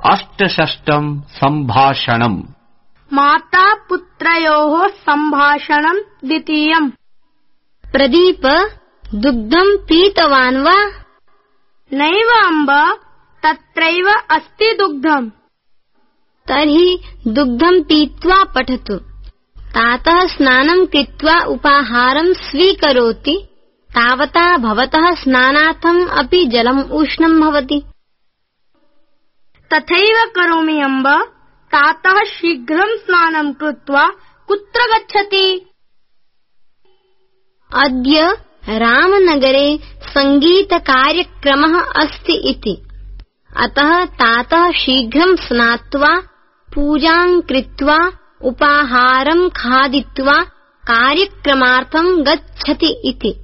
अष्टषष्टं सम्भाषणम्। माता पुत्रयोः सम्भाषणं द्वितीयम्। प्रदीप, दुग्धं पीतवान् वा? नैव अम्ब, तत्रैव अस्ति दुग्धम्। तर्हि दुग्धं पीत्वा पठतु। तातः स्नानं कृत्वा उपाहारं स्वीकरोति, तावता भवतः स्नानार्थम् अपि जलम् उष्णं भवति। तथैव करोमि अम्ब। तातः शीघ्रं स्नानं कृत्वा कुत्र गच्छति? अद्य रामनगरे सङ्गीतकार्यक्रमः अस्ति इति, अतः तातः शीघ्रं स्नात्वा पूजां कृत्वा उपाहारं खादित्वा कार्यक्रमार्थं गच्छति इति।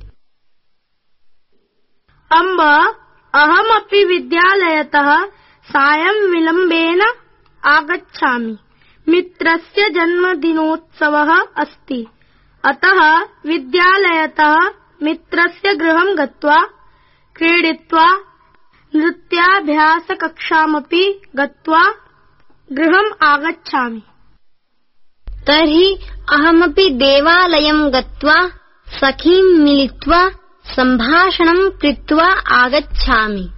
अम्ब, अहमपि विद्यालयतः सायं विलम्बेन आगच्छामि। मित्रस्य जन्मदिनोत्सवः अस्ति, अतः विद्यालयतः मित्रस्य गृहं गत्वा क्रीडित्वा नृत्याभ्यासकक्षामपि गत्वा गृहम् आगच्छामि। तर्हि अहमपि देवालयं गत्वा सखीं मिलित्वा सम्भाषणं कृत्वा आगच्छामि।